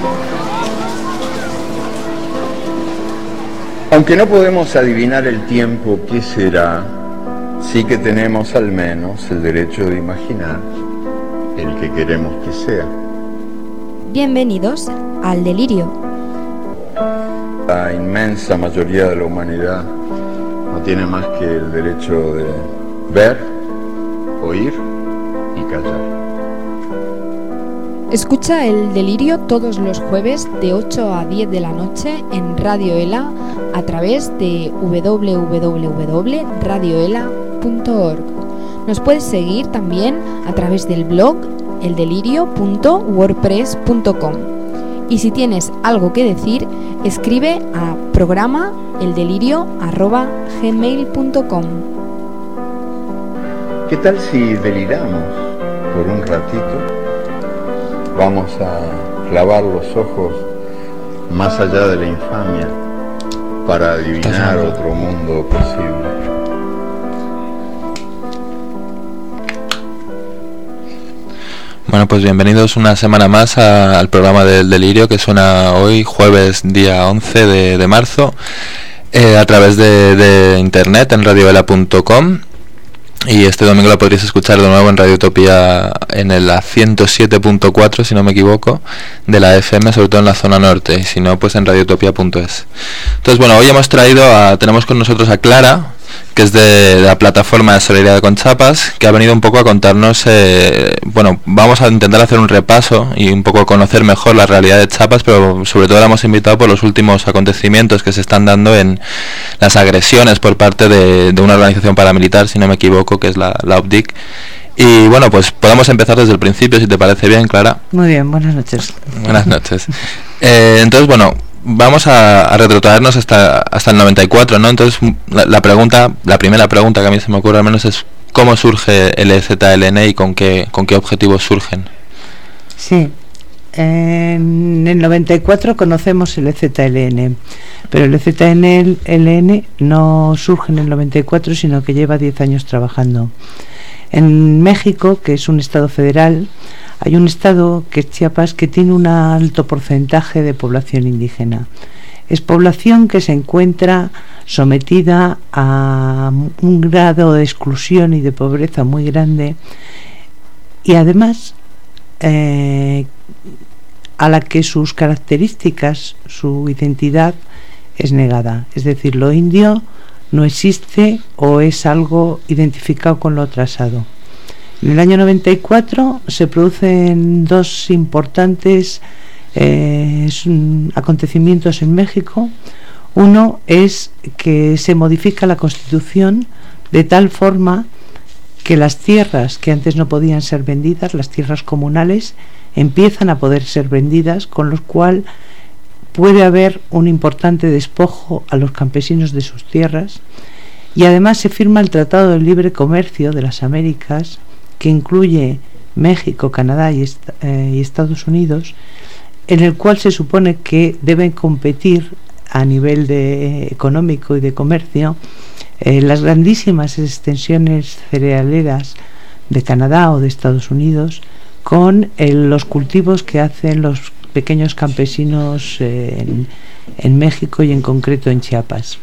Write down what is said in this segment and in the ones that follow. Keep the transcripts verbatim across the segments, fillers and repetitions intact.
Aunque no podemos adivinar el tiempo que será, sí que tenemos al menos el derecho de imaginar el que queremos que sea. Bienvenidos al Delirio. La inmensa mayoría de la humanidad no tiene más que el derecho de ver, oír y callar. Escucha el Delirio todos los jueves de ocho a diez de la noche en Radio Ela a través de doble u doble u doble u punto radio ela punto org. Nos puedes seguir también a través del blog el delirio punto wordpress punto com. Y si tienes algo que decir, escribe a programa eldelirio arroba gmail punto com. ¿Qué tal si deliramos por un ratito? Vamos a clavar los ojos más allá de la infamia para adivinar otro mundo posible. Bueno, pues bienvenidos una semana más a, al programa del Delirio, que suena hoy, jueves, día once de, de marzo, eh, a través de, de internet en radio ela punto com. Y este domingo lo podréis escuchar de nuevo en Radio Utopía en el ciento siete punto cuatro, si no me equivoco, de la F M, sobre todo en la zona norte, y si no, pues en radio utopía punto es. Entonces, bueno, hoy hemos traído a, tenemos con nosotros a Clara, que es de, de la plataforma de Solidaridad con Chiapas, que ha venido un poco a contarnos, eh, bueno, vamos a intentar hacer un repaso y un poco conocer mejor la realidad de Chiapas, pero sobre todo la hemos invitado por los últimos acontecimientos que se están dando en las agresiones por parte de, de una organización paramilitar, si no me equivoco, que es la, la O P D I C. Y bueno, pues podemos empezar desde el principio, si te parece bien, Clara. Muy bien, buenas noches. Buenas noches. Eh, entonces, bueno, vamos a, a retrotraernos hasta hasta el noventa y cuatro, ¿no? Entonces, la, la pregunta, la primera pregunta que a mí se me ocurre al menos es ¿cómo surge el E Z L N y con qué con qué objetivos surgen? Sí, en el noventa y cuatro conocemos el E Z L N, pero el E Z L N no surge en el noventa y cuatro, sino que lleva diez años trabajando. En México, que es un estado federal, hay un estado que es Chiapas, que tiene un alto porcentaje de población indígena. Es población que se encuentra sometida a un grado de exclusión y de pobreza muy grande, y además eh, a la que sus características, su identidad es negada. Es decir, lo indio no existe o es algo identificado con lo atrasado. En el año noventa y cuatro se producen dos importantes eh, acontecimientos en México. Uno es que se modifica la Constitución de tal forma que las tierras que antes no podían ser vendidas, las tierras comunales, empiezan a poder ser vendidas, con lo cual puede haber un importante despojo a los campesinos de sus tierras, y además se firma el Tratado de Libre Comercio de las Américas, que incluye México, Canadá y, est eh, y Estados Unidos, en el cual se supone que deben competir a nivel de, eh, económico y de comercio eh, las grandísimas extensiones cerealeras de Canadá o de Estados Unidos con eh, los cultivos que hacen los pequeños campesinos eh, en, en México y en concreto en Chiapas.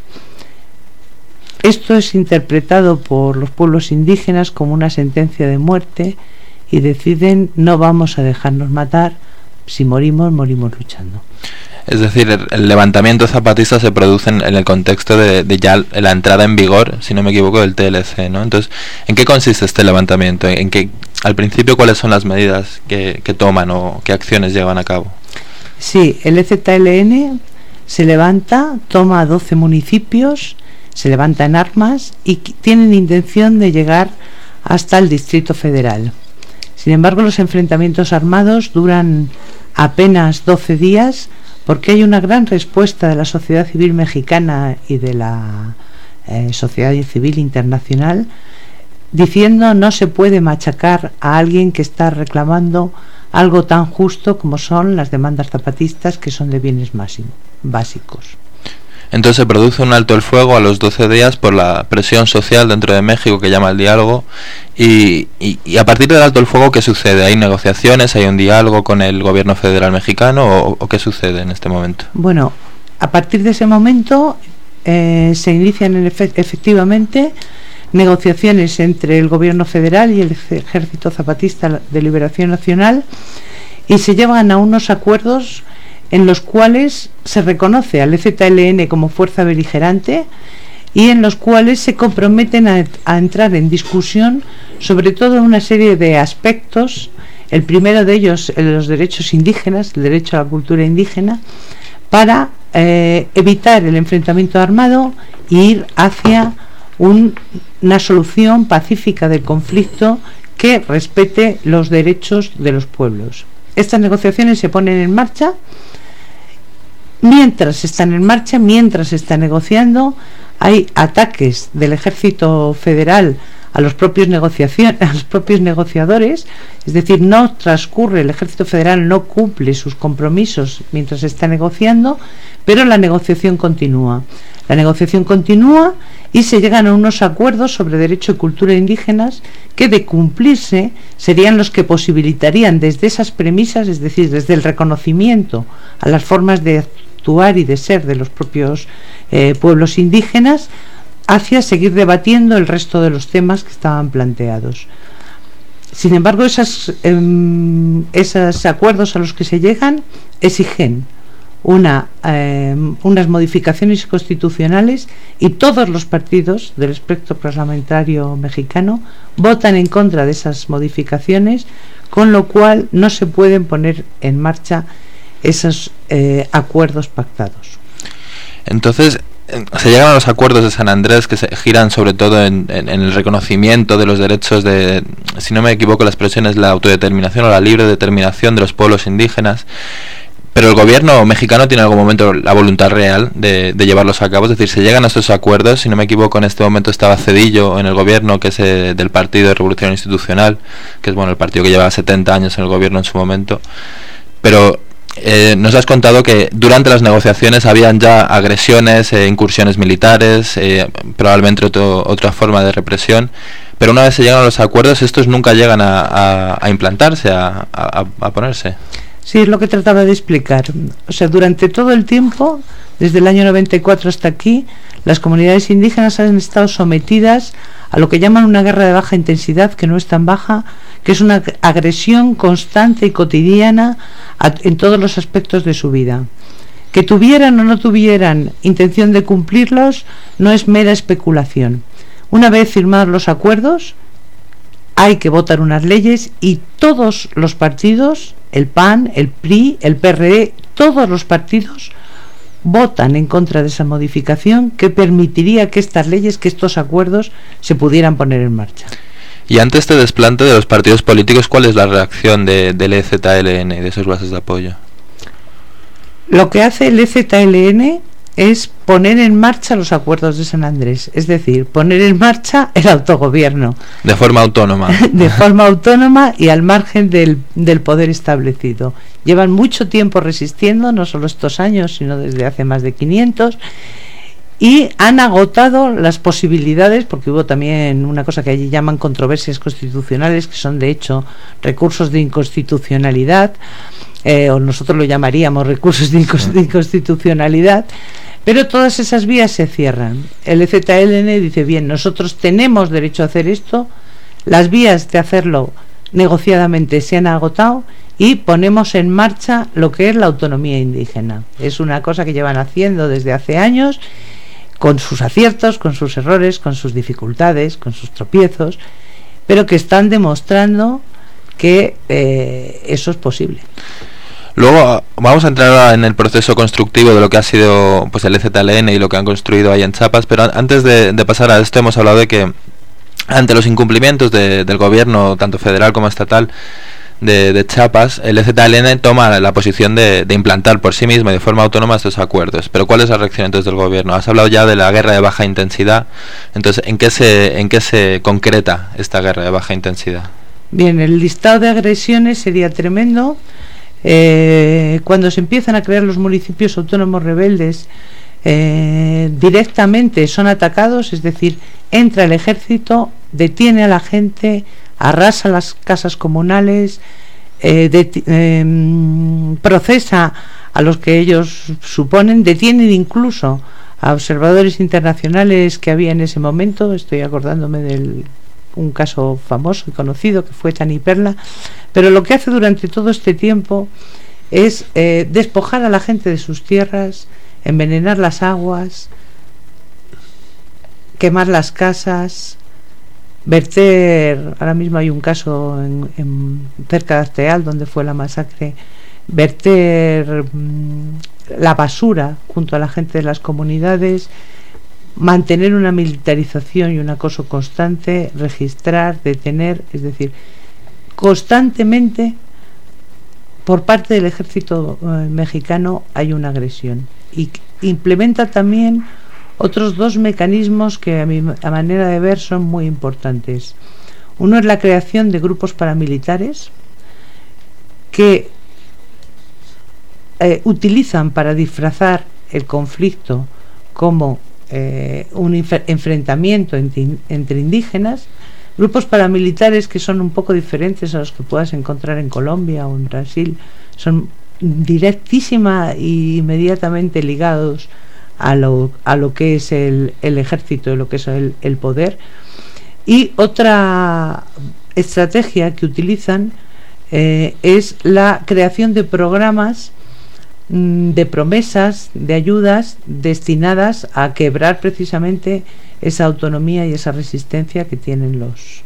Esto es interpretado por los pueblos indígenas como una sentencia de muerte y deciden: no vamos a dejarnos matar, si morimos, morimos luchando. Es decir, el, el levantamiento zapatista se produce en, en el contexto de, de ya la entrada en vigor, si no me equivoco, del T L C, ¿no? Entonces, ¿en qué consiste este levantamiento? ¿En qué, al principio, cuáles son las medidas que, que toman o qué acciones llevan a cabo? Sí, el E Z L N se levanta, toma doce municipios, se levanta en armas y tienen intención de llegar hasta el Distrito Federal. Sin embargo, los enfrentamientos armados duran apenas doce días, porque hay una gran respuesta de la sociedad civil mexicana y de la eh, sociedad civil internacional diciendo: no se puede machacar a alguien que está reclamando algo tan justo como son las demandas zapatistas, que son de bienes máximos, básicos. Entonces se produce un alto el fuego a los doce días por la presión social dentro de México que llama el diálogo. Y, y, y a partir del alto el fuego, ¿qué sucede? ¿Hay negociaciones? ¿Hay un diálogo con el gobierno federal mexicano? ¿O, o qué sucede en este momento? Bueno, a partir de ese momento eh, se inician en efe- efectivamente negociaciones entre el gobierno federal y el Ejército Zapatista de Liberación Nacional, y se llevan a unos acuerdos en los cuales se reconoce al E Z L N como fuerza beligerante y en los cuales se comprometen a, a entrar en discusión sobre toda una serie de aspectos. El primero de ellos, el de los derechos indígenas, el derecho a la cultura indígena, para eh, evitar el enfrentamiento armado e ir hacia un, una solución pacífica del conflicto que respete los derechos de los pueblos. Estas negociaciones se ponen en marcha. Mientras están en marcha, mientras se está negociando, hay ataques del Ejército Federal a los propios negociación, a los propios negociadores, es decir, no transcurre, el Ejército Federal no cumple sus compromisos mientras se está negociando, pero la negociación continúa. La negociación continúa y se llegan a unos acuerdos sobre derecho y cultura indígenas que, de cumplirse, serían los que posibilitarían desde esas premisas, es decir, desde el reconocimiento a las formas de actuar y de ser de los propios eh, pueblos indígenas, hacia seguir debatiendo el resto de los temas que estaban planteados. Sin embargo, esas, eh, esos acuerdos a los que se llegan exigen una, eh, unas modificaciones constitucionales, y todos los partidos del espectro parlamentario mexicano votan en contra de esas modificaciones, con lo cual no se pueden poner en marcha esos eh, acuerdos pactados. Entonces, se llegan a los acuerdos de San Andrés que se giran sobre todo en, en, en el reconocimiento de los derechos de, si no me equivoco la expresión es la autodeterminación o la libre determinación de los pueblos indígenas, pero el gobierno mexicano tiene en algún momento la voluntad real de, de llevarlos a cabo, es decir, se llegan a estos acuerdos. Si no me equivoco, en este momento estaba Zedillo en el gobierno, que es eh, del Partido de Revolución Institucional, que es bueno el partido que lleva setenta años en el gobierno en su momento, pero Eh, nos has contado que durante las negociaciones habían ya agresiones, eh, incursiones militares, eh, probablemente otro, otra forma de represión, pero una vez se llegan a los acuerdos, estos nunca llegan a, a, a implantarse, a, a, a ponerse. Sí, es lo que trataba de explicar. O sea, durante todo el tiempo, desde el año noventa y cuatro hasta aquí, las comunidades indígenas han estado sometidas a lo que llaman una guerra de baja intensidad, que no es tan baja, que es una agresión constante y cotidiana a, en todos los aspectos de su vida. Que tuvieran o no tuvieran intención de cumplirlos no es mera especulación. Una vez firmados los acuerdos, hay que votar unas leyes, y todos los partidos, el P A N, el P R I, el P R D, todos los partidos votan en contra de esa modificación que permitiría que estas leyes, que estos acuerdos se pudieran poner en marcha. Y ante este desplante de los partidos políticos, ¿cuál es la reacción de, del E Z L N y de esos bases de apoyo? Lo que hace el E Z L N es poner en marcha los acuerdos de San Andrés, es decir, poner en marcha el autogobierno. De forma autónoma. De forma autónoma y al margen del, del poder establecido. Llevan mucho tiempo resistiendo, no solo estos años, sino desde hace más de quinientos, y han agotado las posibilidades, porque hubo también una cosa que allí llaman controversias constitucionales, que son de hecho recursos de inconstitucionalidad, eh, o nosotros lo llamaríamos recursos de, inconst- de inconstitucionalidad, pero todas esas vías se cierran. El E Z L N dice, bien, nosotros tenemos derecho a hacer esto, las vías de hacerlo negociadamente se han agotado, y ponemos en marcha lo que es la autonomía indígena. Es una cosa que llevan haciendo desde hace años, con sus aciertos, con sus errores, con sus dificultades, con sus tropiezos, pero que están demostrando que eh, eso es posible. Luego vamos a entrar ahora en el proceso constructivo de lo que ha sido pues el E Z L N y lo que han construido ahí en Chiapas, pero antes de, de pasar a esto hemos hablado de que ante los incumplimientos de, del gobierno, tanto federal como estatal, de, de Chiapas, el E Z L N toma la posición de, de implantar por sí mismo y de forma autónoma estos acuerdos. Pero ¿cuál es la reacción entonces del gobierno? Has hablado ya de la guerra de baja intensidad, entonces ¿en qué se, en qué se concreta esta guerra de baja intensidad? Bien, el listado de agresiones sería tremendo. Eh, cuando se empiezan a crear los municipios autónomos rebeldes, eh, directamente son atacados, es decir, entra el ejército, detiene a la gente, arrasa las casas comunales, eh, deti- eh, procesa a los que ellos suponen, detienen incluso a observadores internacionales que había en ese momento. Estoy acordándome de un caso famoso y conocido que fue Tani Perla, pero lo que hace durante todo este tiempo es eh, despojar a la gente de sus tierras, envenenar las aguas, quemar las casas, verter, ahora mismo hay un caso en, en, cerca de Arteal donde fue la masacre, verter mmm, la basura junto a la gente de las comunidades, mantener una militarización y un acoso constante, registrar, detener, es decir, constantemente por parte del ejército eh, mexicano hay una agresión, y implementa también otros dos mecanismos que a mi a manera de ver son muy importantes. Uno es la creación de grupos paramilitares que eh, utilizan para disfrazar el conflicto como eh, un enfrentamiento entre, entre indígenas, grupos paramilitares que son un poco diferentes a los que puedas encontrar en Colombia o en Brasil, son directísima e inmediatamente ligados a lo, a lo que es el, el ejército, lo que es el, el poder. Y otra estrategia que utilizan eh, es la creación de programas, mmm, de promesas, de ayudas destinadas a quebrar precisamente esa autonomía y esa resistencia que tienen los,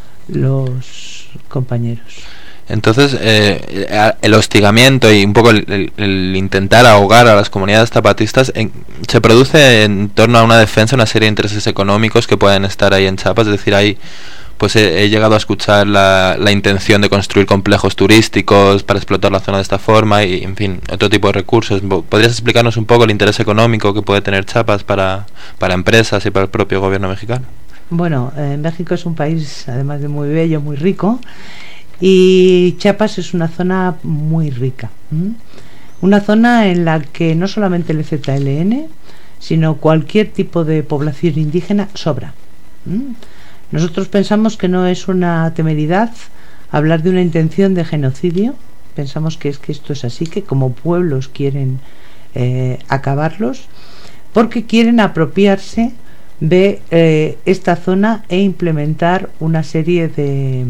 los compañeros. Entonces, eh, el hostigamiento y un poco el, el, el intentar ahogar a las comunidades zapatistas en, se produce en torno a una defensa, una serie de intereses económicos que pueden estar ahí en Chiapas. Es decir, hay, pues he, he llegado a escuchar la, la intención de construir complejos turísticos para explotar la zona de esta forma y, en fin, otro tipo de recursos. ¿Podrías explicarnos un poco el interés económico que puede tener Chiapas para, para empresas y para el propio gobierno mexicano? Bueno, eh, México es un país, además de muy bello, muy rico. Y Chiapas es una zona muy rica, ¿m? Una zona en la que no solamente el E Z L N, sino cualquier tipo de población indígena sobra. ¿m? Nosotros pensamos que no es una temeridad hablar de una intención de genocidio, pensamos que es que esto es así, que como pueblos quieren eh, acabarlos, porque quieren apropiarse de eh, esta zona e implementar una serie de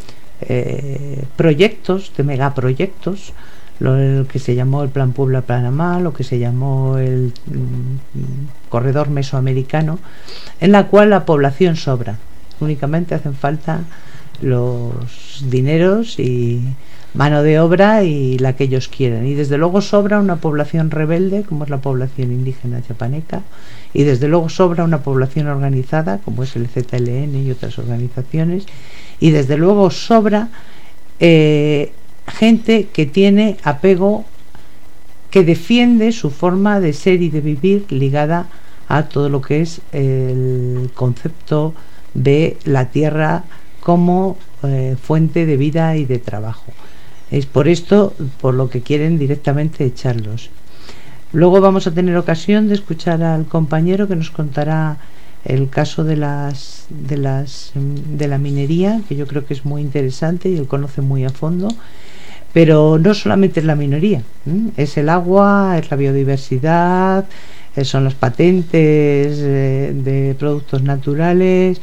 Eh, proyectos, de megaproyectos, lo, lo que se llamó el Plan Puebla-Panamá, lo que se llamó el mm, Corredor Mesoamericano, en la cual la población sobra, únicamente hacen falta los dineros y mano de obra y la que ellos quieren, y desde luego sobra una población rebelde como es la población indígena chiapaneca, y desde luego sobra una población organizada como es el E Z L N y otras organizaciones, y desde luego sobra eh, gente que tiene apego, que defiende su forma de ser y de vivir ligada a todo lo que es el concepto de la tierra como eh, fuente de vida y de trabajo. Es por esto por lo que quieren directamente echarlos. Luego vamos a tener ocasión de escuchar al compañero que nos contará el caso de las de las de la minería, que yo creo que es muy interesante y él conoce muy a fondo. Pero no solamente es la minería, ¿eh? Es el agua, es la biodiversidad, eh, son las patentes eh, de productos naturales.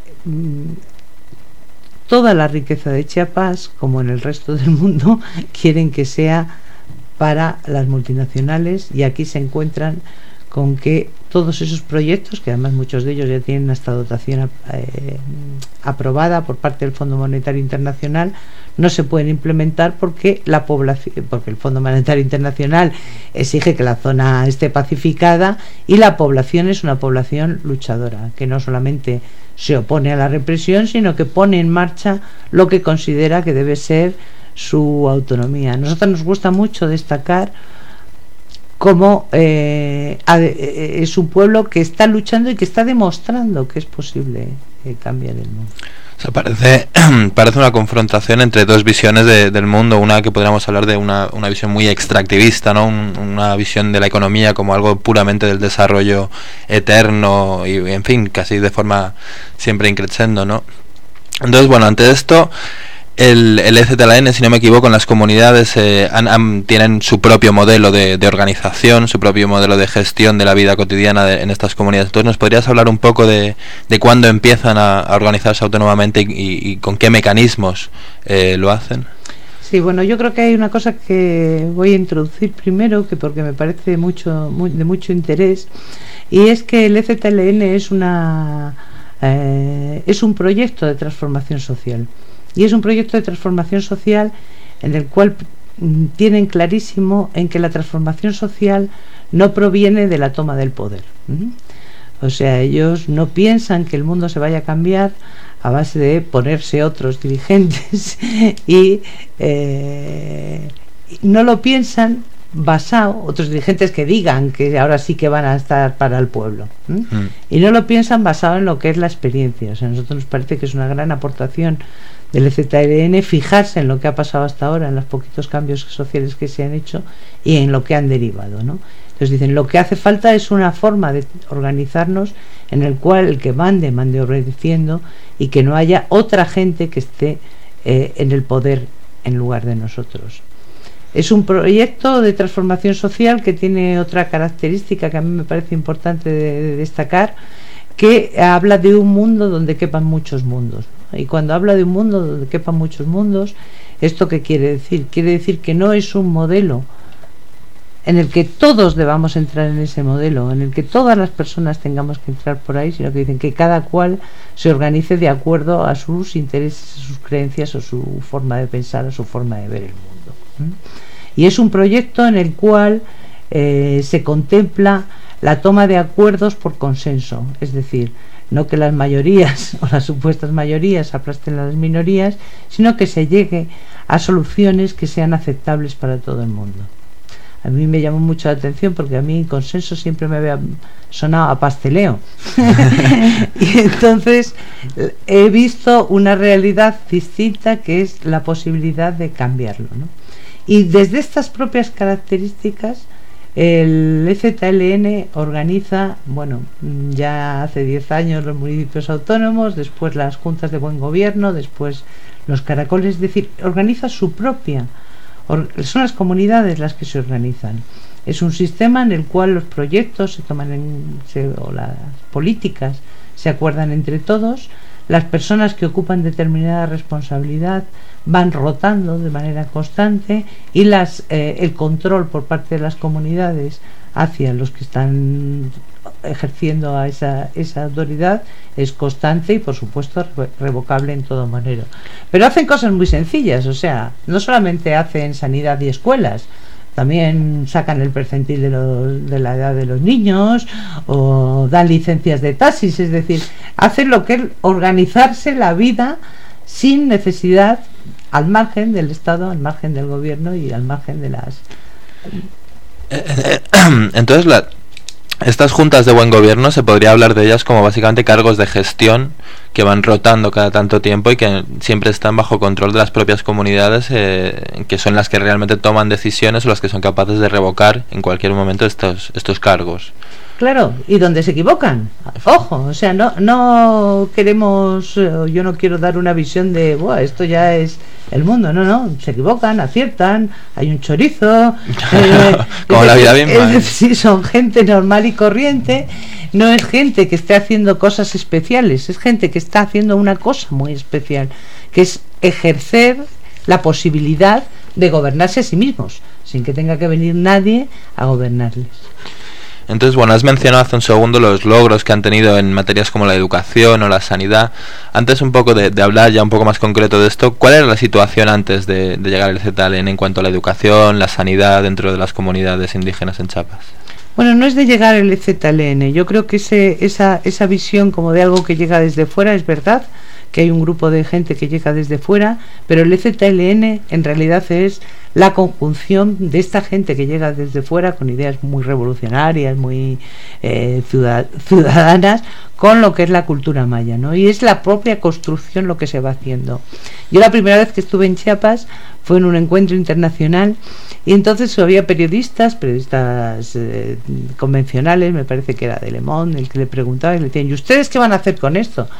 Toda la riqueza de Chiapas, como en el resto del mundo, quieren que sea para las multinacionales, y aquí se encuentran con que todos esos proyectos, que además muchos de ellos ya tienen esta dotación eh, aprobada por parte del Fondo Monetario Internacional, no se pueden implementar porque la población, porque el Fondo Monetario Internacional exige que la zona esté pacificada, y la población es una población luchadora, que no solamente se opone a la represión, sino que pone en marcha lo que considera que debe ser su autonomía. A nosotros nos gusta mucho destacar cómo eh, es un pueblo que está luchando y que está demostrando que es posible eh, cambiar el mundo. O sea, parece, parece una confrontación entre dos visiones de, del mundo, una que podríamos hablar de una, una visión muy extractivista, ¿no? Un, una visión de la economía como algo puramente del desarrollo eterno y, en fin, casi de forma siempre increciendo, ¿no? Entonces, bueno, ante esto, el, el E Z L N, si no me equivoco, en las comunidades eh, han, han, tienen su propio modelo de, de organización, su propio modelo de gestión de la vida cotidiana de, en estas comunidades. Entonces, ¿nos podrías hablar un poco de, de cuándo empiezan a, a organizarse autónomamente y, y, y con qué mecanismos eh, lo hacen? Sí, bueno, yo creo que hay una cosa que voy a introducir primero, que porque me parece mucho muy, de mucho interés, y es que el E Z L N es una eh, es un proyecto de transformación social. Y es un proyecto de transformación social en el cual mm, tienen clarísimo en que la transformación social no proviene de la toma del poder. ¿Mm? O sea, ellos no piensan que el mundo se vaya a cambiar a base de ponerse otros dirigentes y eh, no lo piensan basado, otros dirigentes que digan que ahora sí que van a estar para el pueblo. ¿Mm? Mm. Y no lo piensan basado en lo que es la experiencia. O sea, a nosotros nos parece que es una gran aportación del E Z L N fijarse en lo que ha pasado hasta ahora, en los poquitos cambios sociales que se han hecho y en lo que han derivado, ¿no? Entonces dicen, lo que hace falta es una forma de organizarnos en el cual el que mande, mande obedeciendo y que no haya otra gente que esté eh, en el poder en lugar de nosotros. Es un proyecto de transformación social que tiene otra característica que a mí me parece importante de, de destacar, que habla de un mundo donde quepan muchos mundos, ¿no? Y cuando habla de un mundo donde quepan muchos mundos, ¿esto qué quiere decir? Quiere decir que no es un modelo en el que todos debamos entrar en ese modelo, en el que todas las personas tengamos que entrar por ahí, sino que dicen que cada cual se organice de acuerdo a sus intereses, a sus creencias, o su forma de pensar, o su forma de ver el mundo. ¿Mm? Y es un proyecto en el cual eh, se contempla la toma de acuerdos por consenso, es decir, no que las mayorías o las supuestas mayorías aplasten a las minorías, sino que se llegue a soluciones que sean aceptables para todo el mundo. A mí me llamó mucho la atención porque a mí consenso siempre me había sonado a pasteleo. Y entonces he visto una realidad distinta, que es la posibilidad de cambiarlo, ¿no? Y desde estas propias características el E Z L N organiza, bueno, ya hace diez años los municipios autónomos, después las juntas de buen gobierno, después los caracoles, es decir, organiza su propia, or, son las comunidades las que se organizan. Es un sistema en el cual los proyectos se toman en, se, o las políticas se acuerdan entre todos, las personas que ocupan determinada responsabilidad van rotando de manera constante y las eh, el control por parte de las comunidades hacia los que están ejerciendo a esa, esa autoridad es constante y por supuesto re revocable en todo manera. Pero hacen cosas muy sencillas, o sea, no solamente hacen sanidad y escuelas, también sacan el percentil de, los, de la edad de los niños o dan licencias de taxis, es decir, hacen lo que es organizarse la vida sin necesidad, al margen del Estado, al margen del gobierno y al margen de las... Entonces, la, estas juntas de buen gobierno se podría hablar de ellas como básicamente cargos de gestión que van rotando cada tanto tiempo y que siempre están bajo control de las propias comunidades, eh, que son las que realmente toman decisiones o las que son capaces de revocar en cualquier momento estos, estos cargos. Claro, y donde se equivocan, ojo, o sea, no no queremos, yo no quiero dar una visión de, buah, esto ya es el mundo, no, no, se equivocan, aciertan, hay un chorizo, eh, como la vida misma. Es, sí, son gente normal y corriente, no es gente que esté haciendo cosas especiales, es gente que está haciendo una cosa muy especial, que es ejercer la posibilidad de gobernarse a sí mismos, sin que tenga que venir nadie a gobernarles. Entonces, bueno, has mencionado hace un segundo los logros que han tenido en materias como la educación o la sanidad. Antes un poco de, de hablar ya un poco más concreto de esto, ¿cuál era la situación antes de, de llegar al E Z L N en cuanto a la educación, la sanidad dentro de las comunidades indígenas en Chiapas? Bueno, no es de llegar el E Z L N, yo creo que ese, esa, esa visión como de algo que llega desde fuera es verdad, que hay un grupo de gente que llega desde fuera, pero el E Z L N en realidad es la conjunción de esta gente que llega desde fuera con ideas muy revolucionarias, muy eh, ciudadanas, con lo que es la cultura maya, ¿no? Y es la propia construcción lo que se va haciendo. Yo la primera vez que estuve en Chiapas fue en un encuentro internacional y entonces había periodistas, periodistas eh, convencionales, me parece que era de Le Monde, el que le preguntaba y le decían, ¿y ustedes qué van a hacer con esto?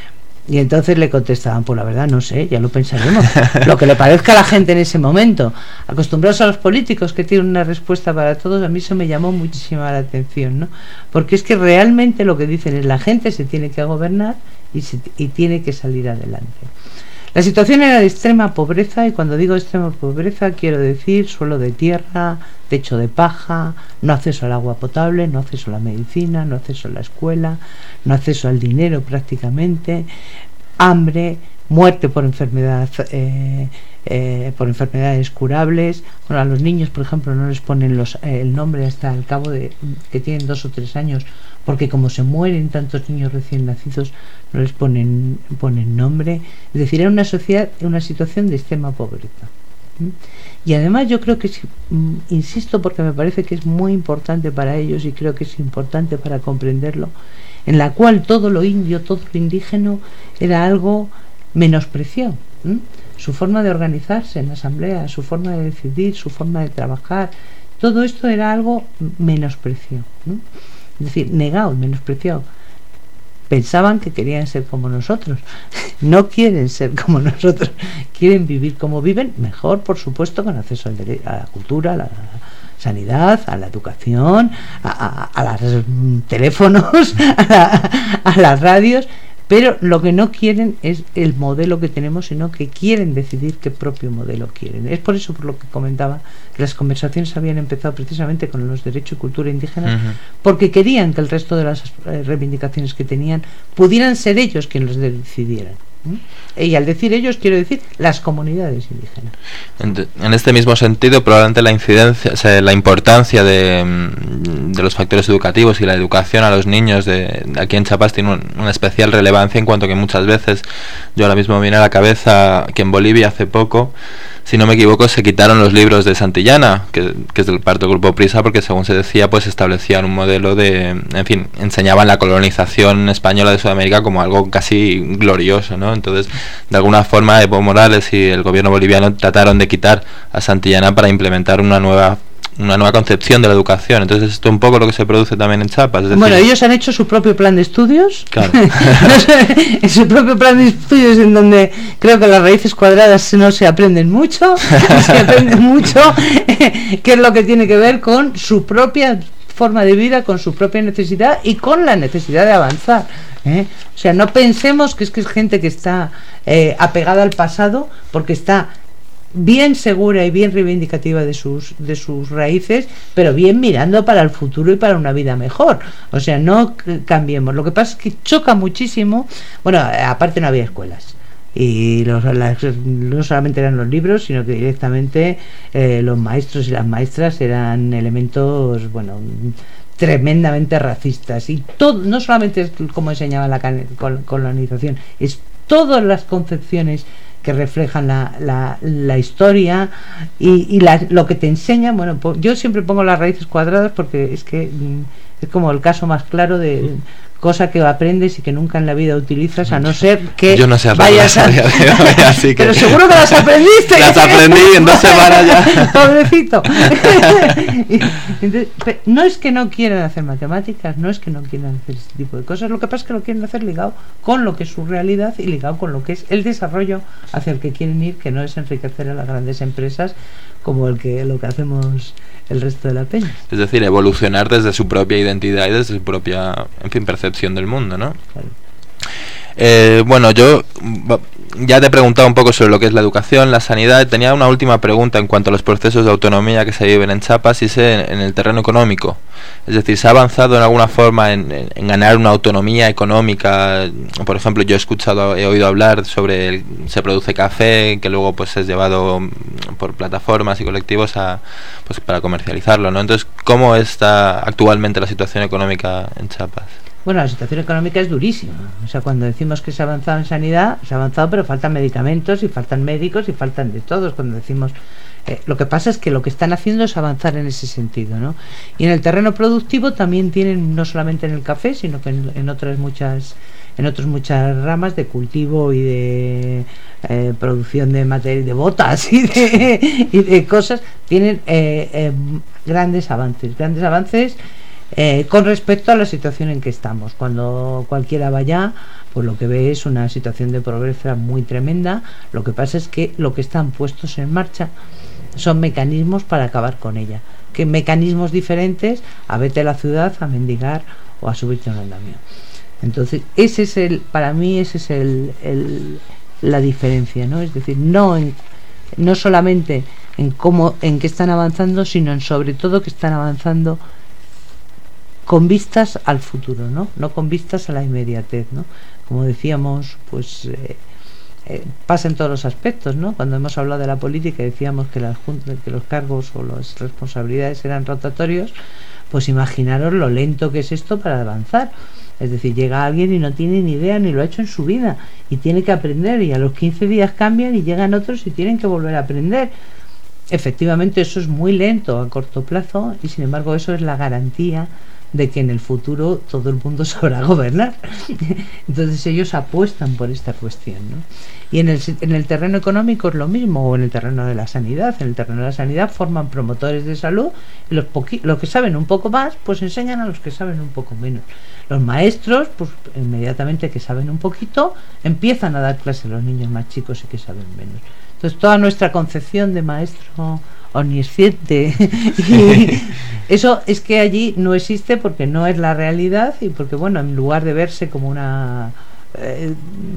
Y entonces le contestaban, pues la verdad no sé, ya lo pensaremos, lo que le parezca a la gente en ese momento. Acostumbrados a los políticos que tienen una respuesta para todos, a mí eso me llamó muchísimo la atención, ¿no? Porque es que realmente lo que dicen es la gente se tiene que gobernar y, se, y tiene que salir adelante. La situación era de extrema pobreza, y cuando digo extrema pobreza quiero decir suelo de tierra, techo de paja, no acceso al agua potable, no acceso a la medicina, no acceso a la escuela, no acceso al dinero prácticamente, hambre, muerte por enfermedad, eh, eh, por enfermedades curables. Bueno, a los niños, por ejemplo, no les ponen los, eh, el nombre hasta el cabo de que tienen dos o tres años, porque como se mueren tantos niños recién nacidos, no les ponen, ponen nombre. Es decir, era una sociedad, una situación de extrema pobreza. ¿Mm? Y además yo creo que, insisto, porque me parece que es muy importante para ellos y creo que es importante para comprenderlo, en la cual todo lo indio, todo lo indígena era algo menospreciado. ¿Mm? Su forma de organizarse en la asamblea, su forma de decidir, su forma de trabajar, todo esto era algo menospreciado, ¿no? Es decir, negado, menospreciado. Pensaban que querían ser como nosotros. No quieren ser como nosotros, quieren vivir como viven, mejor, por supuesto, con acceso al derecho, a la cultura, a la sanidad, a la educación, a, a, a los teléfonos, a, la, a las radios, pero lo que no quieren es el modelo que tenemos, sino que quieren decidir qué propio modelo quieren. Es por eso por lo que comentaba que las conversaciones habían empezado precisamente con los derechos y cultura indígenas, uh-huh. porque querían que el resto de las eh, reivindicaciones que tenían pudieran ser ellos quienes los decidieran. Y al decir ellos quiero decir las comunidades indígenas. En, en este mismo sentido, probablemente la incidencia, o sea, la importancia de, de los factores educativos y la educación a los niños de, de aquí en Chiapas tiene un, una especial relevancia, en cuanto que muchas veces, yo ahora mismo me viene a la cabeza que en Bolivia hace poco, si no me equivoco, se quitaron los libros de Santillana, que, que es del parte del Grupo Prisa, porque según se decía, pues establecían un modelo de, en fin, enseñaban la colonización española de Sudamérica como algo casi glorioso, ¿no? Entonces, de alguna forma, Evo Morales y el gobierno boliviano trataron de quitar a Santillana para implementar una nueva una nueva concepción de la educación. Entonces esto es un poco lo que se produce también en Chiapas. Es decir, bueno, ellos han hecho su propio plan de estudios. Claro. En su propio plan de estudios, en donde creo que las raíces cuadradas no se aprenden mucho, se aprenden mucho, que es lo que tiene que ver con su propia forma de vida, con su propia necesidad y con la necesidad de avanzar. ¿eh? O sea, no pensemos que es que es gente que está eh, apegada al pasado, porque está bien segura y bien reivindicativa de sus de sus raíces, pero bien mirando para el futuro y para una vida mejor. O sea, no cambiemos. Lo que pasa es que choca muchísimo. Bueno, aparte no había escuelas y los, las, no solamente eran los libros, sino que directamente eh, los maestros y las maestras eran elementos, bueno, tremendamente racistas, y todo, no solamente es como enseñaba la colonización, es todas las concepciones que reflejan la, la, la historia y, y la, lo que te enseñan. Bueno, pues yo siempre pongo las raíces cuadradas porque es que mm, es como el caso más claro de cosa que aprendes y que nunca en la vida utilizas, a no ser que yo no sé vayas a... de hoy, así que... Pero seguro que las aprendiste. Las aprendí en dos semanas ya. Pobrecito. Entonces, no es que no quieran hacer matemáticas, no es que no quieran hacer este tipo de cosas, lo que pasa es que lo quieren hacer ligado con lo que es su realidad y ligado con lo que es el desarrollo hacia el que quieren ir, que no es enriquecer a las grandes empresas como el que lo que hacemos el resto de la peña. Es decir, evolucionar desde su propia identidad y desde su propia, en fin, percepción del mundo, ¿no? Claro. Eh, bueno, yo ya te he preguntado un poco sobre lo que es la educación, la sanidad. Tenía una última pregunta en cuanto a los procesos de autonomía que se viven en Chiapas, y es en, en el terreno económico. Es decir, ¿se ha avanzado en alguna forma en, en, en ganar una autonomía económica? Por ejemplo, yo he escuchado, he oído hablar sobre el, se produce café que luego pues es llevado por plataformas y colectivos a, pues para comercializarlo, ¿no? Entonces, ¿cómo está actualmente la situación económica en Chiapas? Bueno, la situación económica es durísima. O sea, cuando decimos que se ha avanzado en sanidad, se ha avanzado, pero faltan medicamentos y faltan médicos y faltan de todos. Cuando decimos eh, lo que pasa es que lo que están haciendo es avanzar en ese sentido, ¿no? Y en el terreno productivo también tienen, no solamente en el café, sino que en, en otras muchas en otras muchas ramas de cultivo y de eh, producción de materia, de botas y de, y de cosas, tienen eh, eh, grandes avances, grandes avances eh, con respecto a la situación en que estamos. Cuando cualquiera vaya, pues lo que ve es una situación de pobreza muy tremenda. Lo que pasa es que lo que están puestos en marcha son mecanismos para acabar con ella. Que mecanismos diferentes a vete a la ciudad a mendigar o a subirte a un andamio. Entonces, ese es el, para mí ese es el, el la diferencia, ¿no? Es decir, no en, no solamente en cómo, en qué están avanzando, sino en sobre todo que están avanzando con vistas al futuro, ¿no? No con vistas a la inmediatez, ¿no? Como decíamos, pues eh, eh, pasa en todos los aspectos, ¿no? Cuando hemos hablado de la política decíamos que las juntas, que los cargos o las responsabilidades eran rotatorios, pues imaginaros lo lento que es esto para avanzar. Es decir, llega alguien y no tiene ni idea ni lo ha hecho en su vida y tiene que aprender, y a los quince días cambian y llegan otros y tienen que volver a aprender. Efectivamente, eso es muy lento a corto plazo, y sin embargo eso es la garantía de que en el futuro todo el mundo sabrá gobernar. Entonces ellos apuestan por esta cuestión, ¿no? Y en el, en el terreno económico es lo mismo, o en el terreno de la sanidad. En el terreno de la sanidad forman promotores de salud, y los, los que saben un poco más pues enseñan a los que saben un poco menos. Los maestros, pues inmediatamente que saben un poquito, empiezan a dar clase a los niños más chicos y que saben menos. Entonces toda nuestra concepción de maestro omnisciente y eso es que allí no existe, porque no es la realidad, y porque, bueno, en lugar de verse como una eh,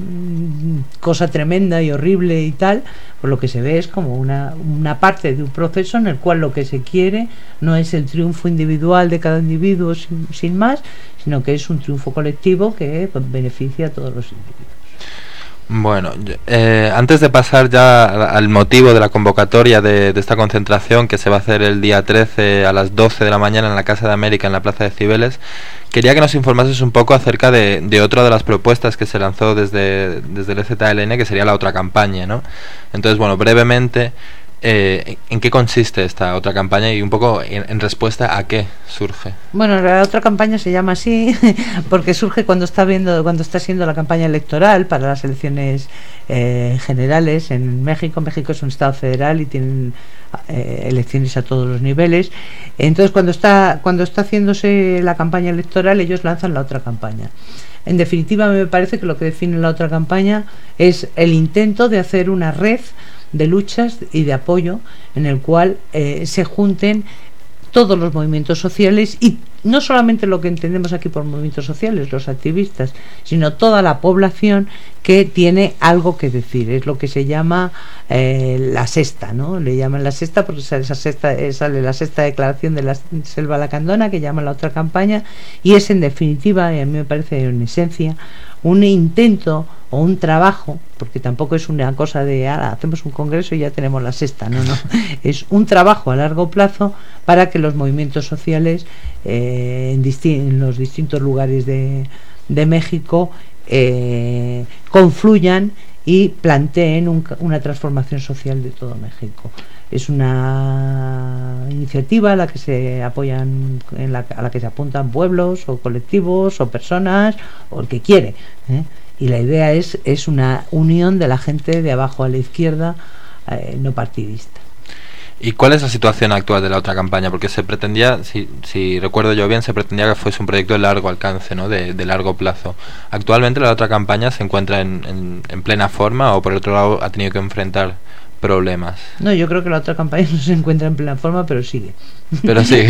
cosa tremenda y horrible y tal, pues lo que se ve es como una, una parte de un proceso en el cual lo que se quiere no es el triunfo individual de cada individuo sin, sin más, sino que es un triunfo colectivo que pues, beneficia a todos los individuos. Bueno, eh, antes de pasar ya al motivo de la convocatoria de, de esta concentración, que se va a hacer el día trece a las doce de la mañana en la Casa de América, en la Plaza de Cibeles, quería que nos informases un poco acerca de, de otra de las propuestas que se lanzó desde, desde el E Z L N, que sería la otra campaña, ¿no? Entonces, bueno, brevemente, eh, ¿en qué consiste esta otra campaña y un poco en, en respuesta a qué surge? Bueno, la otra campaña se llama así porque surge cuando está viendo, cuando está siendo la campaña electoral para las elecciones eh, generales en México. México es un estado federal y tienen eh, elecciones a todos los niveles. Entonces, cuando está cuando está haciéndose la campaña electoral, ellos lanzan la otra campaña. En definitiva, me parece que lo que define la otra campaña es el intento de hacer una red de luchas y de apoyo en el cual eh, se junten todos los movimientos sociales, y no solamente lo que entendemos aquí por movimientos sociales, los activistas, sino toda la población que tiene algo que decir. Es lo que se llama eh, la sexta, ¿no? Le llaman la sexta porque sale, esa sexta, sale la sexta declaración de la Selva Lacandona, que llama la otra campaña, y es en definitiva, y a mí me parece en esencia, un intento o un trabajo, porque tampoco es una cosa de ah, hacemos un congreso y ya tenemos la sexta, no, no, es un trabajo a largo plazo para que los movimientos sociales eh, en, disti- en los distintos lugares de, de México eh, confluyan y planteen un, una transformación social de todo México. Es una iniciativa a la que se apoyan, en la, a la que se apuntan pueblos o colectivos o personas o el que quiere, ¿eh? Y la idea es, es una unión de la gente de abajo a la izquierda, eh, no partidista. ¿Y cuál es la situación actual de la otra campaña? Porque se pretendía, si, si recuerdo yo bien, se pretendía que fuese un proyecto de largo alcance, ¿no? De, de largo plazo. ¿Actualmente la otra campaña se encuentra en, en, en plena forma, o por el otro lado ha tenido que enfrentar problemas? No, yo creo que la otra campaña no se encuentra en plena forma, pero sigue. Pero sigue.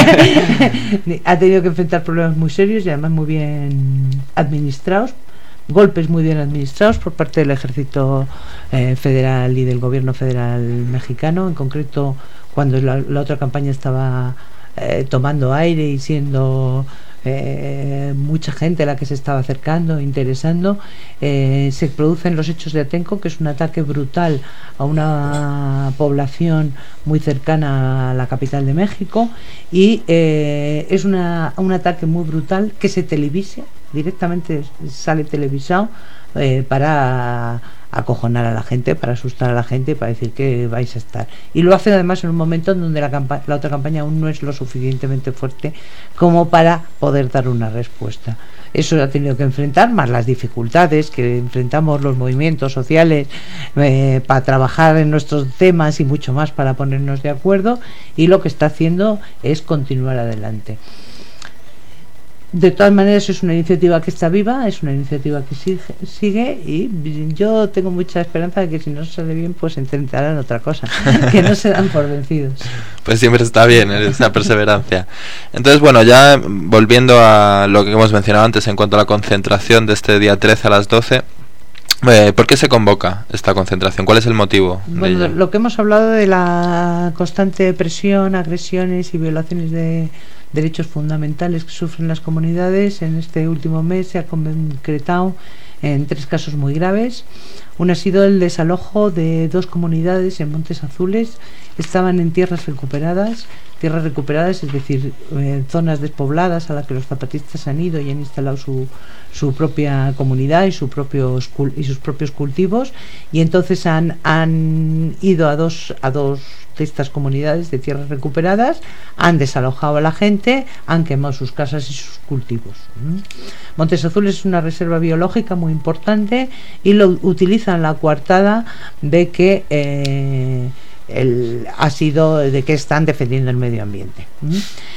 Ha tenido que enfrentar problemas muy serios y además muy bien administrados, golpes muy bien administrados por parte del ejército eh, federal y del gobierno federal mexicano. En concreto, cuando la, la otra campaña estaba eh, tomando aire y siendo eh, mucha gente la que se estaba acercando, interesando. Eh, se producen los hechos de Atenco, que es un ataque brutal a una población muy cercana a la capital de México, y eh, es una, un ataque muy brutal que se televisa, directamente sale televisado, eh, para acojonar a la gente, para asustar a la gente, para decir que vais a estar. Y lo hacen además en un momento en donde la, campa la otra campaña aún no es lo suficientemente fuerte como para poder dar una respuesta. Eso ha tenido que enfrentar, más las dificultades que enfrentamos los movimientos sociales eh, para trabajar en nuestros temas y mucho más para ponernos de acuerdo, y lo que está haciendo es continuar adelante. De todas maneras, es una iniciativa que está viva, es una iniciativa que sigue, sigue y yo tengo mucha esperanza de que si no sale bien, pues intentarán otra cosa, que no se dan por vencidos. Pues siempre está bien esa perseverancia. Entonces, bueno, ya volviendo a lo que hemos mencionado antes en cuanto a la concentración de este día trece a las doce, eh, ¿por qué se convoca esta concentración? ¿Cuál es el motivo de Bueno, ella? Lo que hemos hablado de la constante presión, agresiones y violaciones de derechos fundamentales que sufren las comunidades, en este último mes se ha concretado en tres casos muy graves. Uno ha sido el desalojo de dos comunidades en Montes Azules. Estaban en tierras recuperadas, tierras recuperadas, es decir, eh, zonas despobladas a las que los zapatistas han ido y han instalado su, su propia comunidad y, su propios, y sus propios cultivos, y entonces han, han ido a dos, a dos de estas comunidades de tierras recuperadas, han desalojado a la gente, han quemado sus casas y sus cultivos. ¿Mm? Montes Azules es una reserva biológica muy importante y lo utilizan la coartada de que eh, el, ha sido de que están defendiendo el medio ambiente. ¿Mm?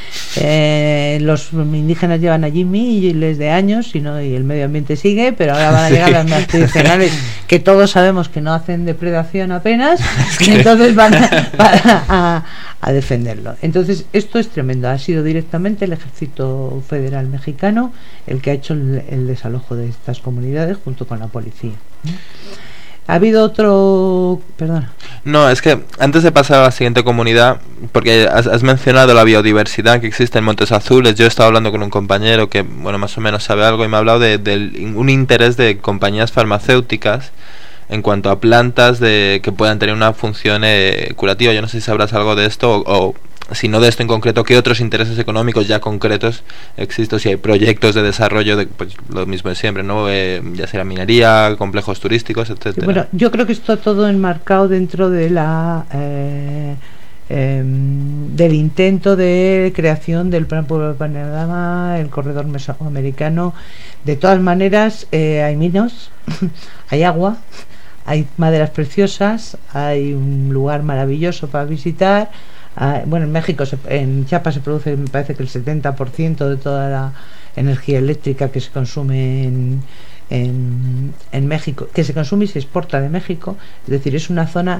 Eh, los indígenas llevan allí miles de años y, no, y el medio ambiente sigue, pero ahora van a llegar sí. las más tradicionales que todos sabemos que no hacen depredación apenas, y entonces van a, a, a defenderlo. Entonces esto es tremendo. Ha sido directamente el Ejército Federal Mexicano el que ha hecho el, el desalojo de estas comunidades junto con la policía. ¿Ha habido otro...? Perdona. No, es que antes de pasar a la siguiente comunidad, porque has, has mencionado la biodiversidad que existe en Montes Azules. Yo he estado hablando con un compañero que, bueno, más o menos sabe algo y me ha hablado de, de un interés de compañías farmacéuticas en cuanto a plantas de que puedan tener una función eh, curativa. Yo no sé si sabrás algo de esto o, o si no de esto en concreto, ¿qué otros intereses económicos ya concretos existen? Si hay proyectos de desarrollo de pues, lo mismo de siempre, ¿no? Eh, ya sea minería, complejos turísticos, etcétera. Sí, bueno, yo creo que está todo enmarcado dentro de la eh, eh, del intento de creación del Plan Pueblo de Panorama, el corredor mesoamericano. De todas maneras, eh, hay minos, hay agua, hay maderas preciosas, hay un lugar maravilloso para visitar. Ah, bueno, en México, se, en Chiapas se produce, me parece que el setenta por ciento de toda la energía eléctrica que se consume en, en, en México, que se consume y se exporta de México. Es decir, es una zona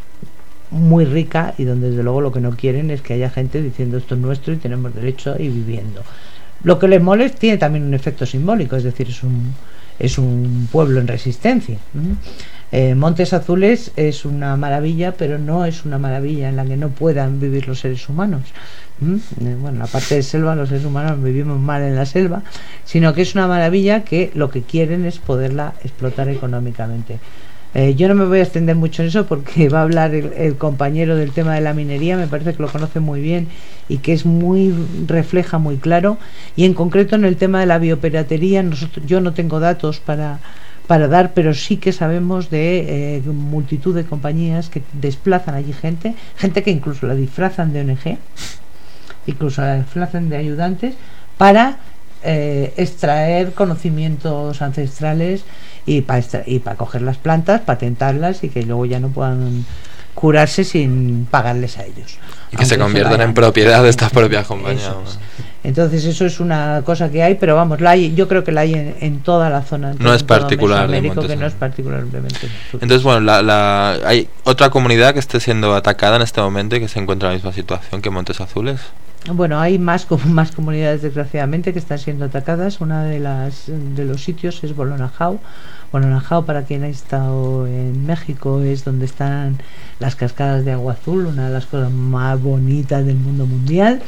muy rica y donde desde luego lo que no quieren es que haya gente diciendo esto es nuestro y tenemos derecho a ir viviendo. Lo que les molesta tiene también un efecto simbólico, es decir, es un, es un pueblo en resistencia. ¿Mm? Eh, Montes Azules es una maravilla, pero no es una maravilla en la que no puedan vivir los seres humanos. ¿Mm? Eh, bueno, la parte de selva, los seres humanos vivimos mal en la selva, sino que es una maravilla que lo que quieren es poderla explotar económicamente. Eh, yo no me voy a extender mucho en eso porque va a hablar el, el compañero del tema de la minería, me parece que lo conoce muy bien y que es muy refleja muy claro, y en concreto en el tema de la biopiratería nosotros, yo no tengo datos para para dar, pero sí que sabemos de eh, multitud de compañías que desplazan allí gente, gente que incluso la disfrazan de O N G, incluso la disfrazan de ayudantes para eh, extraer conocimientos ancestrales y para y para coger las plantas, patentarlas y que luego ya no puedan curarse sin pagarles a ellos. Y que se conviertan en propiedad de estas propias compañías. Eso es. Entonces eso es una cosa que hay, pero vamos, la hay, yo creo que la hay en, en toda la zona. No es particular de Montes, que no es particularmente. Entonces, bueno, la, la, hay otra comunidad que esté siendo atacada en este momento y que se encuentra en la misma situación que Montes Azules. Bueno, hay más más comunidades desgraciadamente que están siendo atacadas. Una de las de los sitios es Bolonajao. Bolonajao, para quien ha estado en México, es donde están las cascadas de agua azul, una de las cosas más bonitas del mundo mundial,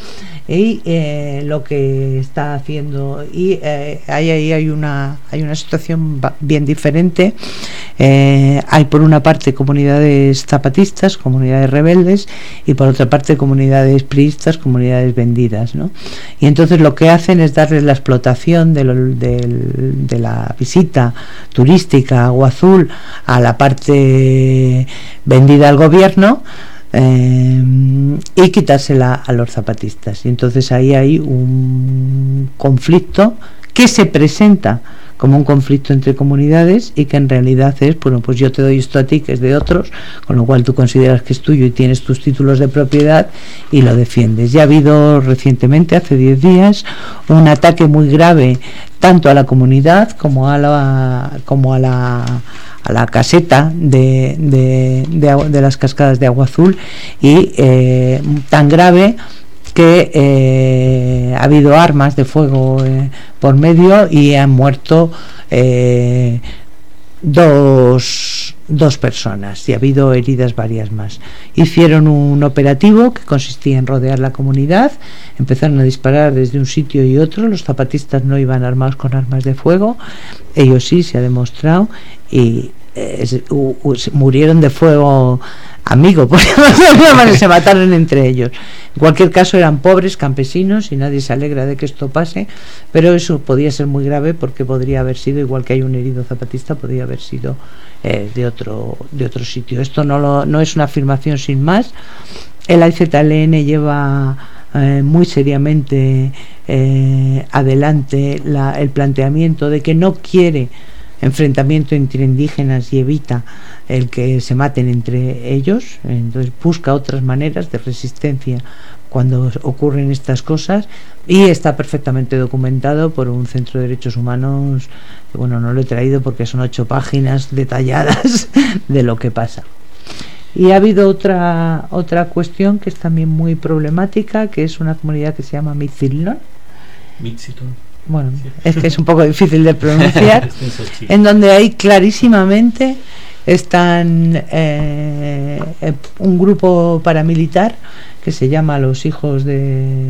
y eh, lo que está haciendo, y eh, ahí, ahí hay una hay una situación bien diferente. Eh, hay por una parte comunidades zapatistas, comunidades rebeldes, y por otra parte comunidades priistas, comunidades vendidas, ¿no? Y entonces lo que hacen es darles la explotación de, lo, de, de la visita turística a Agua Azul a la parte vendida al gobierno, Eh, y quitársela a los zapatistas. Y entonces ahí hay un conflicto que se presenta como un conflicto entre comunidades y que en realidad es, bueno, pues yo te doy esto a ti que es de otros, con lo cual tú consideras que es tuyo y tienes tus títulos de propiedad y lo defiendes. Ya ha habido recientemente, hace diez días, un ataque muy grave tanto a la comunidad como a la como a la a la caseta de, de, de, de las cascadas de Agua Azul, y eh, tan grave que eh, ha habido armas de fuego eh, por medio y han muerto eh, dos, dos personas y ha habido heridas varias más. Hicieron un operativo que consistía en rodear la comunidad, empezaron a disparar desde un sitio y otro. Los zapatistas no iban armados con armas de fuego, ellos sí, se ha demostrado, y eh, uh, uh, murieron de fuego amigo, porque se mataron entre ellos. En cualquier caso eran pobres campesinos y nadie se alegra de que esto pase, pero eso podía ser muy grave porque podría haber sido, igual que hay un herido zapatista, podría haber sido eh, de otro de otro sitio. Esto no, lo, no es una afirmación sin más. El A Z L N lleva eh, muy seriamente eh, adelante la, el planteamiento de que no quiere enfrentamiento entre indígenas y evita el que se maten entre ellos. Entonces busca otras maneras de resistencia cuando ocurren estas cosas, y está perfectamente documentado por un centro de derechos humanos que, bueno, no lo he traído porque son ocho páginas detalladas de lo que pasa. Y ha habido otra otra cuestión que es también muy problemática, que es una comunidad que se llama Mitzilon. Mitzilon. Bueno, es que es un poco difícil de pronunciar, en donde hay clarísimamente están eh, un grupo paramilitar que se llama Los Hijos de,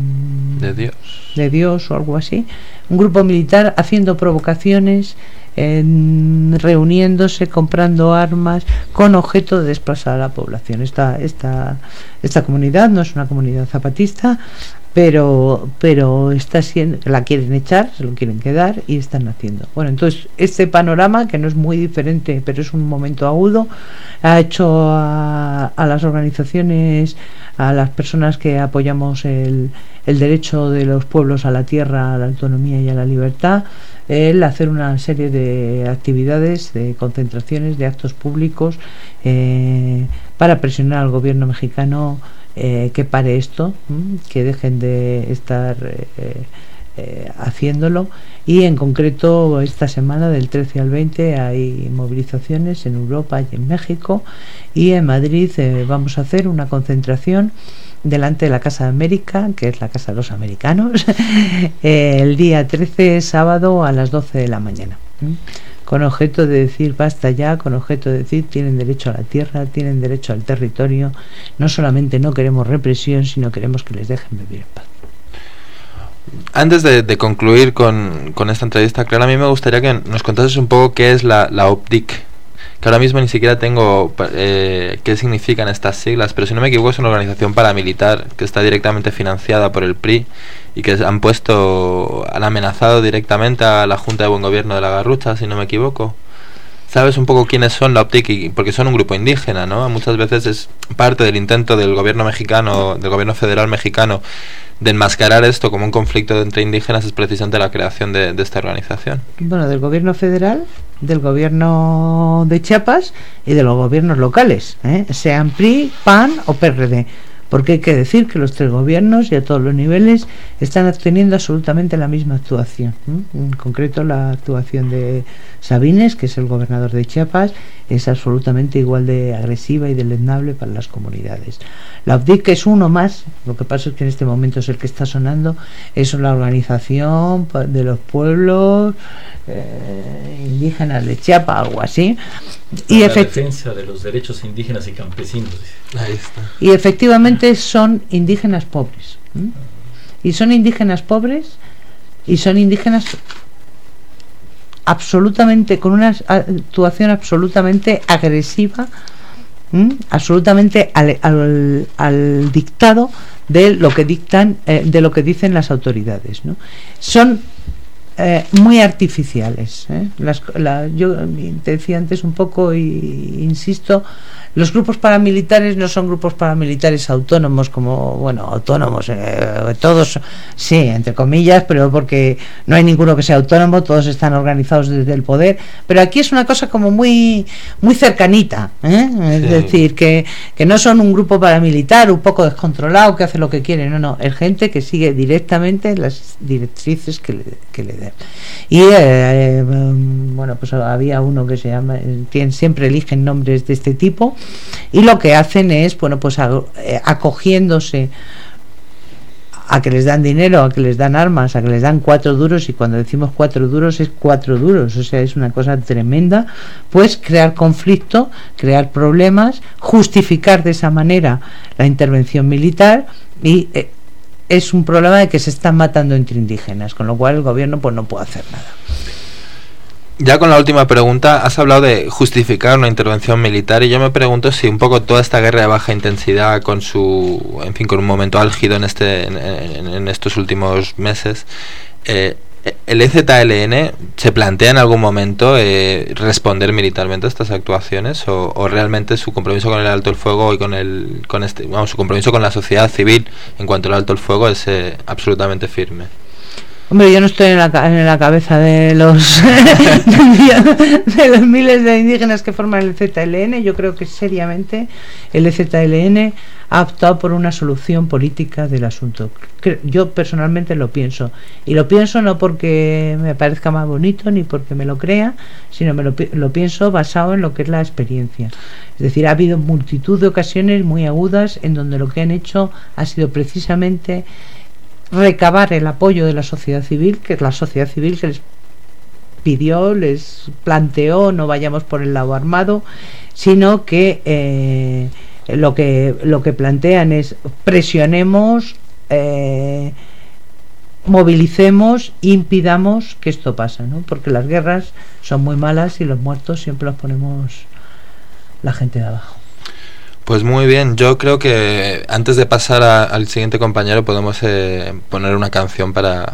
de Dios de Dios o algo así, un grupo militar haciendo provocaciones, eh, reuniéndose, comprando armas con objeto de desplazar a la población. Esta, esta, esta comunidad no es una comunidad zapatista, pero pero está siendo, la quieren echar, se lo quieren quedar y están haciendo. Bueno, entonces este panorama, que no es muy diferente, pero es un momento agudo, ha hecho a, a las organizaciones, a las personas que apoyamos el, el derecho de los pueblos a la tierra, a la autonomía y a la libertad, el hacer una serie de actividades, de concentraciones, de actos públicos eh, para presionar al gobierno mexicano Eh, que pare esto, que dejen de estar eh, eh, haciéndolo. Y en concreto esta semana, del trece al veinte, hay movilizaciones en Europa y en México, y en Madrid eh, vamos a hacer una concentración delante de la Casa de América, que es la Casa de los Americanos, eh, el día trece, sábado, a las doce de la mañana, ¿sí? Con objeto de decir basta ya, con objeto de decir tienen derecho a la tierra, tienen derecho al territorio. No solamente no queremos represión, sino queremos que les dejen vivir en paz. Antes de, de concluir con, con esta entrevista, Clara, a mí me gustaría que nos contases un poco qué es la, la O P D I C, que ahora mismo ni siquiera tengo eh, qué significan estas siglas, pero si no me equivoco es una organización paramilitar que está directamente financiada por el P R I y que han puesto, han amenazado directamente a la Junta de Buen Gobierno de la Garrucha, si no me equivoco. ¿Sabes un poco quiénes son la O P D I C? Porque son un grupo indígena, ¿no? Muchas veces es parte del intento del gobierno mexicano, del gobierno federal mexicano, de enmascarar esto como un conflicto entre indígenas, es precisamente la creación de, de esta organización. Bueno, del gobierno federal, del gobierno de Chiapas y de los gobiernos locales, ¿eh? Sean P R I, P A N o P R D. Porque hay que decir que los tres gobiernos y a todos los niveles están teniendo absolutamente la misma actuación. En concreto, la actuación de Sabines, que es el gobernador de Chiapas, es absolutamente igual de agresiva y deleznable para las comunidades. La O P D I C es uno más, lo que pasa es que en este momento es el que está sonando, es la organización de los pueblos eh, indígenas de Chiapas, algo así. Y la defensa de los derechos indígenas y campesinos. Ahí está. Y efectivamente son indígenas pobres. ¿Mm? Y son indígenas pobres y son indígenas absolutamente, con una actuación absolutamente agresiva, ¿m? absolutamente al, al, al dictado de lo que dictan, eh, de lo que dicen las autoridades, ¿no? Son eh, muy artificiales, ¿eh? Las, la, yo te decía antes un poco y insisto, los grupos paramilitares no son grupos paramilitares autónomos, como, bueno, autónomos, eh, todos, sí, entre comillas, pero porque no hay ninguno que sea autónomo, todos están organizados desde el poder, pero aquí es una cosa como muy muy cercanita, ¿eh? Es sí. decir, que, que no son un grupo paramilitar un poco descontrolado que hace lo que quiere, no, no, es gente que sigue directamente las directrices que le, que le den. Y, eh, eh, bueno, pues había uno que se llama, tienen, siempre eligen nombres de este tipo, y lo que hacen es, bueno, pues acogiéndose a que les dan dinero, a que les dan armas, a que les dan cuatro duros, y cuando decimos cuatro duros es cuatro duros, o sea, es una cosa tremenda, pues crear conflicto, crear problemas, justificar de esa manera la intervención militar, y eh, es un problema de que se están matando entre indígenas, con lo cual el gobierno pues no puede hacer nada. Ya con la última pregunta, has hablado de justificar una intervención militar, y yo me pregunto si un poco toda esta guerra de baja intensidad, con su, en fin, con un momento álgido en este, en, en, en estos últimos meses, eh, el E Z L N se plantea en algún momento eh, responder militarmente a estas actuaciones, o, o realmente su compromiso con el alto el fuego y con el, con este, vamos, su compromiso con la sociedad civil en cuanto al alto el fuego es eh, absolutamente firme. Hombre, yo no estoy en la, en la cabeza de los de los miles de indígenas que forman el E Z L N. Yo creo que seriamente el E Z L N ha optado por una solución política del asunto. Yo personalmente lo pienso, y lo pienso no porque me parezca más bonito ni porque me lo crea, sino me lo, lo pienso basado en lo que es la experiencia. Es decir, ha habido multitud de ocasiones muy agudas en donde lo que han hecho ha sido precisamente recabar el apoyo de la sociedad civil, que es la sociedad civil que les pidió, les planteó, no vayamos por el lado armado, sino que eh, lo que lo que plantean es presionemos, eh, movilicemos, impidamos que esto pase, ¿no? Porque las guerras son muy malas y los muertos siempre los ponemos la gente de abajo. Pues muy bien, yo creo que antes de pasar a, al siguiente compañero podemos eh, poner una canción para,